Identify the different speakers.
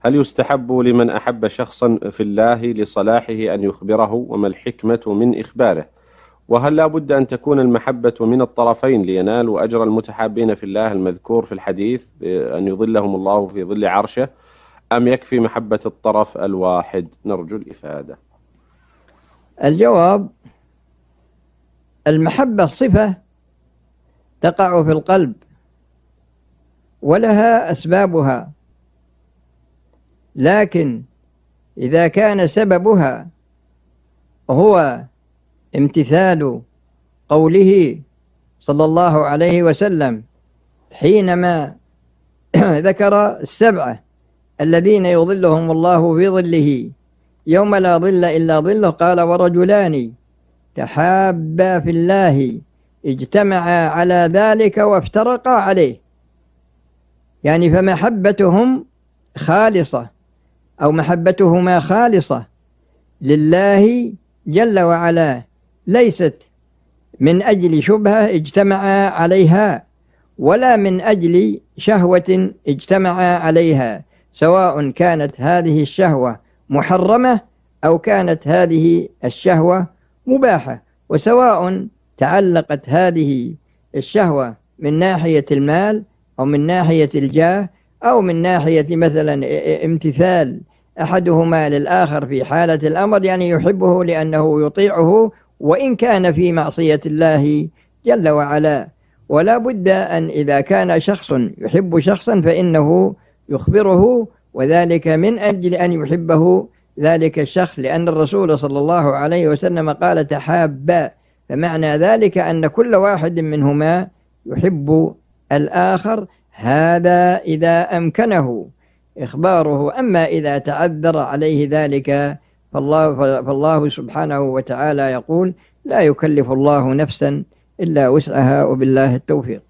Speaker 1: هل يستحب لمن أحب شخصا في الله لصلاحه أن يخبره، وما الحكمة من إخباره؟ وهل لا بد أن تكون المحبة من الطرفين لينالوا أجر المتحابين في الله المذكور في الحديث أن يظلهم الله في ظل عرشه، أم يكفي محبة الطرف الواحد؟ نرجو الإفادة.
Speaker 2: الجواب: المحبة صفة تقع في القلب ولها أسبابها، لكن إذا كان سببها هو امتثال قوله صلى الله عليه وسلم حينما ذكر السبعة الذين يظلهم الله في ظله يوم لا ظل إلا ظله، قال: ورجلان تحابا في الله اجتمعا على ذلك وافترقا عليه. يعني فمحبتهم خالصة، أو محبتهما خالصة لله جل وعلا، ليست من أجل شبهة اجتمعا عليها، ولا من أجل شهوة اجتمعا عليها، سواء كانت هذه الشهوة محرمة أو كانت هذه الشهوة مباحة، وسواء تعلقت هذه الشهوة من ناحية المال أو من ناحية الجاه أو من ناحية مثلا امتثال أحدهما للآخر في حالة الأمر، يعني يحبه لأنه يطيعه وإن كان في معصية الله جل وعلا. ولا بد أن إذا كان شخص يحب شخصا فإنه يخبره، وذلك من أجل أن يحبه ذلك الشخص، لأن الرسول صلى الله عليه وسلم قال: تحابا، فمعنى ذلك أن كل واحد منهما يحب الآخر، هذا إذا أمكنه إخباره. أما إذا تعذر عليه ذلك فالله سبحانه وتعالى يقول: لا يكلف الله نفسا إلا وسعها، وبالله التوفيق.